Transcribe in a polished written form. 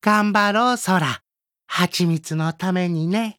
頑張ろう、空。蜂蜜のためにね。